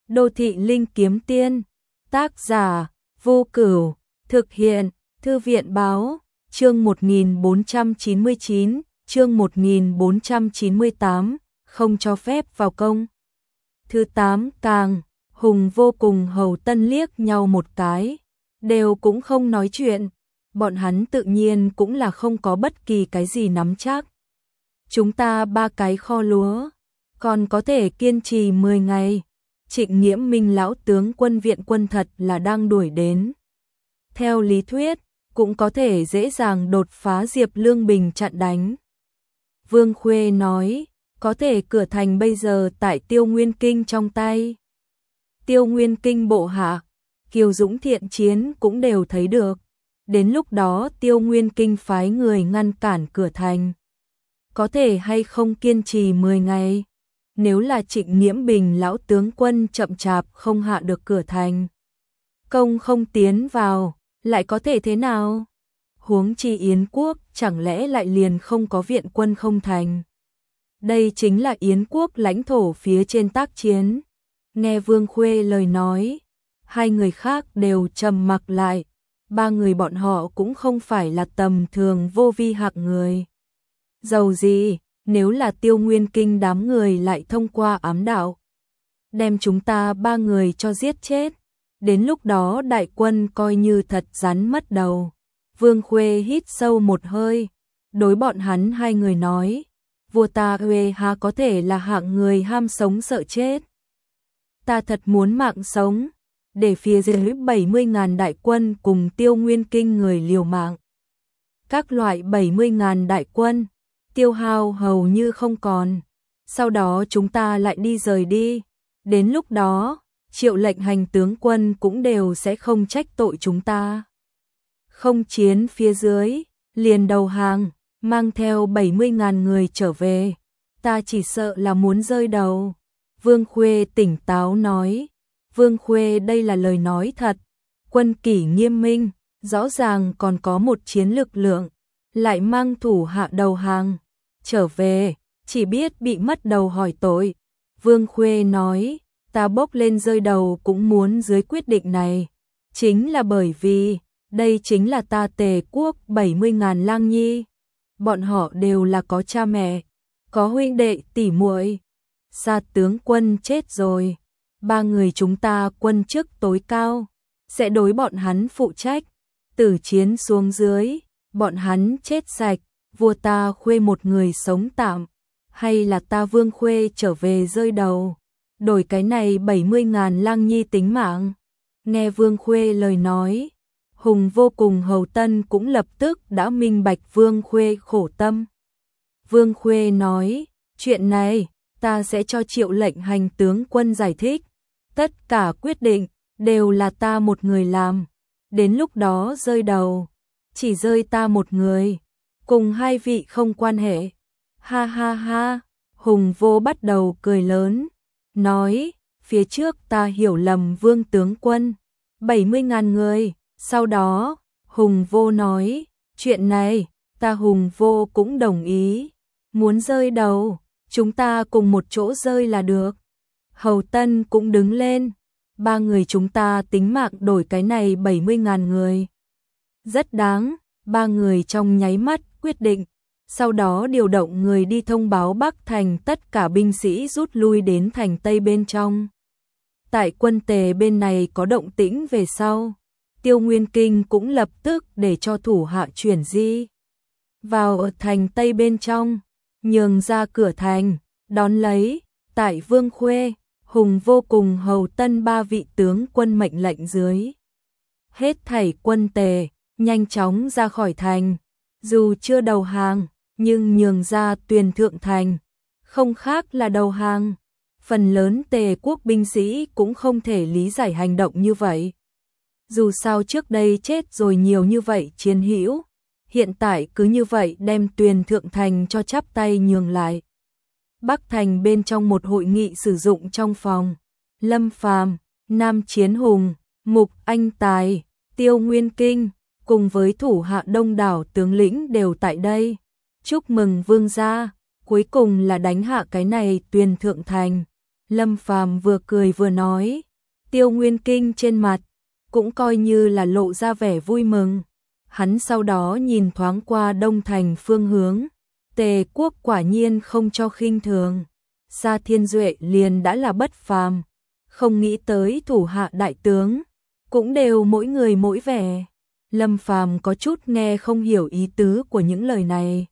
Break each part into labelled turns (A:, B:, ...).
A: Đô thị linh kiếm tiên, tác giả Vô Cửu, thực hiện Thư viện báo, chương 1499, chương 1498, không cho phép vào công. Thứ 8 càng, Hùng Vô cùng Hầu Tân liếc nhau một cái, đều cũng không nói chuyện, bọn hắn tự nhiên cũng là không có bất kỳ cái gì nắm chắc. Chúng ta 3 cái kho lúa, còn có thể kiên trì 10 ngày. Trịnh Nghiễm Minh lão tướng quân viện quân thật là đang đuổi đến. Theo lý thuyết, cũng có thể dễ dàng đột phá Diệp Lương Bình chặn đánh. Vương Khuê nói, có thể cửa thành bây giờ tại Tiêu Nguyên Kinh trong tay. Tiêu Nguyên Kinh bộ hạ, kiêu dũng thiện chiến cũng đều thấy được. Đến lúc đó Tiêu Nguyên Kinh phái người ngăn cản cửa thành. Có thể hay không kiên trì 10 ngày? Nếu là Trịnh Nghiễm Bình lão tướng quân chậm chạp không hạ được cửa thành, công không tiến vào, lại có thể thế nào? Huống chi Yến quốc chẳng lẽ lại liền không có viện quân không thành? Đây chính là Yến quốc lãnh thổ phía trên tác chiến. Nghe Vương Khuê lời nói, hai người khác đều trầm mặc lại, 3 người bọn họ cũng không phải là tầm thường vô vi hạng người. Dầu gì, nếu là Tiêu Nguyên Kinh đám người lại thông qua ám đạo, đem chúng ta 3 người cho giết chết, đến lúc đó đại quân coi như thật rắn mất đầu. Vương Khuê hít sâu một hơi, đối bọn hắn 2 người nói, vua ta Huê há có thể là hạng người ham sống sợ chết. Ta thật muốn mạng sống, để phía dưới 70.000 đại quân cùng Tiêu Nguyên Kinh người liều mạng. Các loại 70.000 đại quân, tiêu hao hầu như không còn. Sau đó chúng ta lại đi rời đi. Đến lúc đó, Triệu lệnh hành tướng quân cũng đều sẽ không trách tội chúng ta. Không chiến phía dưới, liền đầu hàng, mang theo 70.000 người trở về. Ta chỉ sợ là muốn rơi đầu. Vương Khuê tỉnh táo nói. Vương Khuê đây là lời nói thật. Quân kỷ nghiêm minh, rõ ràng còn có một chiến lực lượng, lại mang thủ hạ đầu hàng. Trở về, chỉ biết bị mất đầu hỏi tội. Vương Khuê nói, ta bốc lên rơi đầu cũng muốn dưới quyết định này. Chính là bởi vì, đây chính là ta Tề quốc 70.000 lang nhi. Bọn họ đều là có cha mẹ, có huynh đệ tỷ muội. Sa tướng quân chết rồi, 3 người chúng ta quân chức tối cao, sẽ đối bọn hắn phụ trách. Tử chiến xuống dưới, bọn hắn chết sạch. Vua ta Khuê một người sống tạm, hay là ta Vương Khuê trở về rơi đầu, đổi cái này 70.000 lang nhi tính mạng. Nghe Vương Khuê lời nói, Hùng Vô cùng Hầu Tân cũng lập tức đã minh bạch Vương Khuê khổ tâm. Vương Khuê nói, chuyện này, ta sẽ cho Triệu lệnh hành tướng quân giải thích. Tất cả quyết định, đều là ta một người làm. Đến lúc đó rơi đầu, chỉ rơi ta một người. Cùng 2 vị không quan hệ. Ha ha ha, Hùng Vô bắt đầu cười lớn, nói, phía trước ta hiểu lầm Vương tướng quân, 70.000 người. Sau đó, Hùng Vô nói, chuyện này, ta Hùng Vô cũng đồng ý. Muốn rơi đầu, chúng ta cùng một chỗ rơi là được. Hầu Tân cũng đứng lên, 3 người chúng ta tính mạng đổi cái này 70.000 người. Rất đáng, 3 người trong nháy mắt quyết định, sau đó điều động người đi thông báo Bắc thành tất cả binh sĩ rút lui đến thành Tây bên trong. Tại quân Tề bên này có động tĩnh về sau, Tiêu Nguyên Kinh cũng lập tức để cho thủ hạ chuyển di vào ở thành Tây bên trong, nhường ra cửa thành, đón lấy. Tại Vương Khuê, Hùng Vô cùng Hầu Tân 3 vị tướng quân mệnh lệnh dưới, hết thảy quân Tề nhanh chóng ra khỏi thành. Dù chưa đầu hàng, nhưng nhường ra Tuyền Thượng thành, không khác là đầu hàng. Phần lớn Tề quốc binh sĩ cũng không thể lý giải hành động như vậy. Dù sao trước đây chết rồi nhiều như vậy chiến hữu, hiện tại cứ như vậy đem Tuyền Thượng thành cho chắp tay nhường lại. Bắc thành bên trong một hội nghị sử dụng trong phòng, Lâm Phàm, Nam Chiến Hùng, Mục Anh Tài, Tiêu Nguyên Kinh cùng với thủ hạ đông đảo tướng lĩnh đều tại đây. Chúc mừng vương gia, cuối cùng là đánh hạ cái này Tuyền Thượng thành. Lâm Phàm vừa cười vừa nói, Tiêu Nguyên Kinh trên mặt cũng coi như là lộ ra vẻ vui mừng. Hắn sau đó nhìn thoáng qua Đông Thành phương hướng, Tề quốc quả nhiên không cho khinh thường. Sa Thiên Duệ liền đã là bất phàm, không nghĩ tới thủ hạ đại tướng cũng đều mỗi người mỗi vẻ. Lâm Phàm có chút nghe không hiểu ý tứ của những lời này.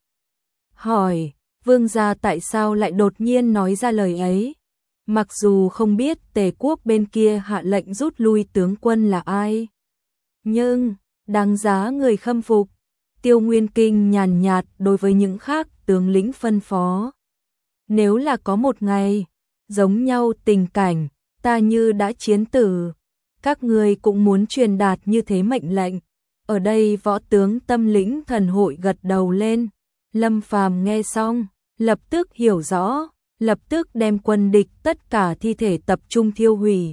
A: Hỏi, vương gia tại sao lại đột nhiên nói ra lời ấy? Mặc dù không biết Tề quốc bên kia hạ lệnh rút lui tướng quân là ai, nhưng đáng giá người khâm phục. Tiêu Nguyên Kinh nhàn nhạt đối với những khác tướng lĩnh phân phó. Nếu là có một ngày, giống nhau tình cảnh, ta như đã chiến tử, các người cũng muốn truyền đạt như thế mệnh lệnh. Ở đây võ tướng tâm lĩnh thần hội gật đầu lên. Lâm Phàm nghe xong, lập tức hiểu rõ, lập tức đem quân địch tất cả thi thể tập trung thiêu hủy.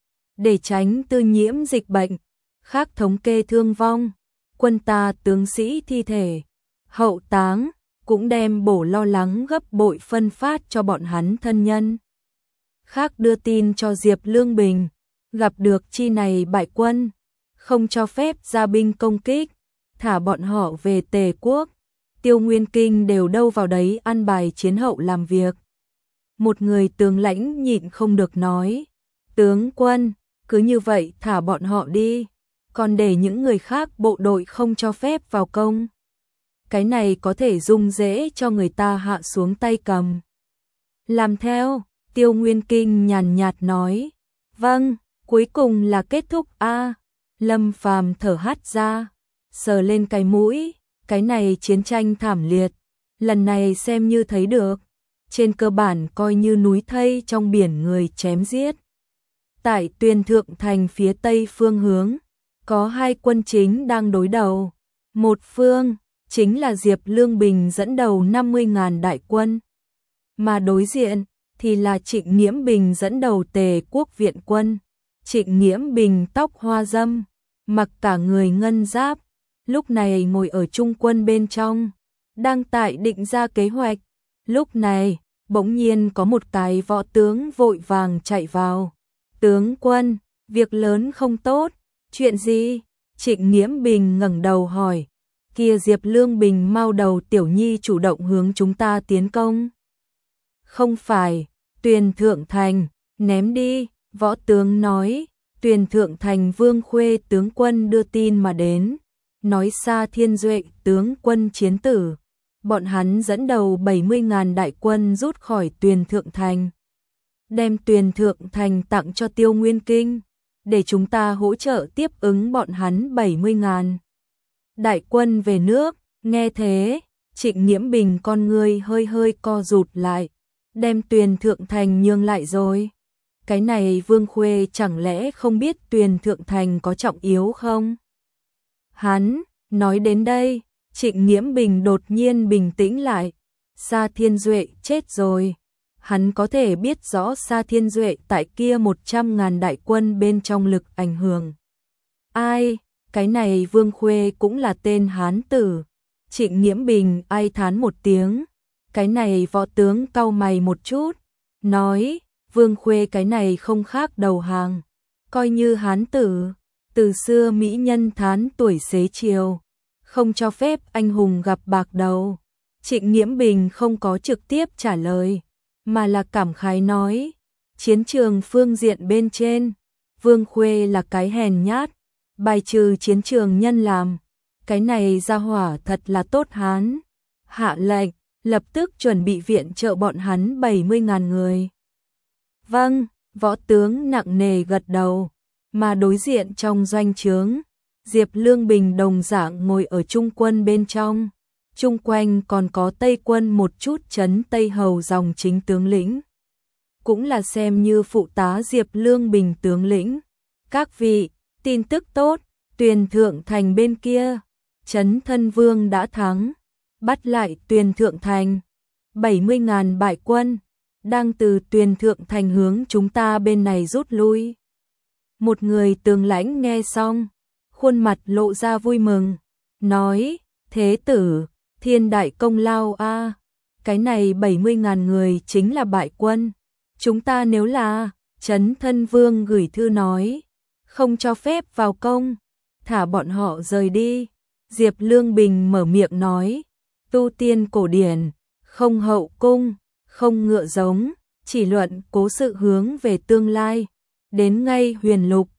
A: Để tránh tư nhiễm dịch bệnh, khác thống kê thương vong, quân ta tướng sĩ thi thể, hậu táng, cũng đem bổ lo lắng gấp bội phân phát cho bọn hắn thân nhân. Khác đưa tin cho Diệp Lương Bình, gặp được chi này bại quân, không cho phép ra binh công kích, thả bọn họ về Tề quốc. Tiêu Nguyên Kinh đều đâu vào đấy ăn bài chiến hậu làm việc. Một người tướng lãnh nhịn không được nói, tướng quân, cứ như vậy thả bọn họ đi, còn để những người khác bộ đội không cho phép vào công. Cái này có thể dung dễ cho người ta hạ xuống tay cầm. Làm theo, Tiêu Nguyên Kinh nhàn nhạt nói, vâng, cuối cùng là kết thúc a. Lâm Phàm thở hắt ra, sờ lên cái mũi, cái này chiến tranh thảm liệt, lần này xem như thấy được, trên cơ bản coi như núi thây trong biển người chém giết. Tại Tuyền Thượng Thành phía tây phương hướng, có hai quân chính đang đối đầu, một phương chính là Diệp Lương Bình dẫn đầu 50.000 đại quân, mà đối diện thì là Trịnh Nghiễm Bình dẫn đầu Tề quốc viện quân. Trịnh Nghiễm Bình tóc hoa dâm, mặc cả người ngân giáp, lúc này ngồi ở trung quân bên trong, đang tại định ra kế hoạch. Lúc này, bỗng nhiên có một cái võ tướng vội vàng chạy vào. Tướng quân, việc lớn không tốt, chuyện gì? Trịnh Nghiễm Bình ngẩng đầu hỏi, kia Diệp Lương Bình mau đầu tiểu nhi chủ động hướng chúng ta tiến công. Không phải, Tuyền Thượng Thành, ném đi, võ tướng nói, Tuyền Thượng Thành Vương Khuê tướng quân đưa tin mà đến, nói Sa Thiên Duệ tướng quân chiến tử, bọn hắn dẫn đầu 70.000 đại quân rút khỏi Tuyền Thượng Thành, đem Tuyền Thượng Thành tặng cho Tiêu Nguyên Kinh, để chúng ta hỗ trợ tiếp ứng bọn hắn 70.000 đại quân về nước. Nghe thế, Trịnh Nghiễm Bình con ngươi hơi hơi co rụt lại, đem Tuyền Thượng Thành nhường lại rồi. Cái này Vương Khuê chẳng lẽ không biết Tuyền Thượng Thành có trọng yếu không? Hắn, nói đến đây, Trịnh Nghiễm Bình đột nhiên bình tĩnh lại. Sa Thiên Duệ chết rồi. Hắn có thể biết rõ Sa Thiên Duệ tại kia 100.000 đại quân bên trong lực ảnh hưởng. Ai, cái này Vương Khuê cũng là tên Hán tử. Trịnh Nghiễm Bình ai thán một tiếng. Cái này võ tướng cau mày một chút, nói, Vương Khuê cái này không khác đầu hàng, coi như Hán tử, từ xưa mỹ nhân thán tuổi xế chiều, không cho phép anh hùng gặp bạc đầu. Trịnh Nghiễm Bình không có trực tiếp trả lời, mà là cảm khái nói, chiến trường phương diện bên trên, Vương Khuê là cái hèn nhát, bài trừ chiến trường nhân làm, cái này ra hỏa thật là tốt Hán. Hạ lệnh, lập tức chuẩn bị viện trợ bọn hắn 70.000 người. Vâng, võ tướng nặng nề gật đầu, mà đối diện trong doanh trướng, Diệp Lương Bình đồng dạng ngồi ở trung quân bên trong, chung quanh còn có Tây quân một chút trấn Tây Hầu dòng chính tướng lĩnh, cũng là xem như phụ tá Diệp Lương Bình tướng lĩnh. Các vị, tin tức tốt, Tuyền Thượng Thành bên kia, trấn Thân Vương đã thắng, bắt lại Tuyền Thượng Thành, 70.000 bại quân, đang từ Tuyền Thượng Thành hướng chúng ta bên này rút lui. Một người tướng lãnh nghe xong, khuôn mặt lộ ra vui mừng, nói, thế tử, thiên đại công lao a, cái này 70.000 người chính là bại quân, Chúng ta nếu là, Trấn Thân Vương gửi thư nói, không cho phép vào công, thả bọn họ rời đi. Diệp Lương Bình mở miệng nói, tu tiên cổ điển, không hậu cung, không ngựa giống, chỉ luận cố sự hướng về tương lai. Đến ngay Huyền Lục,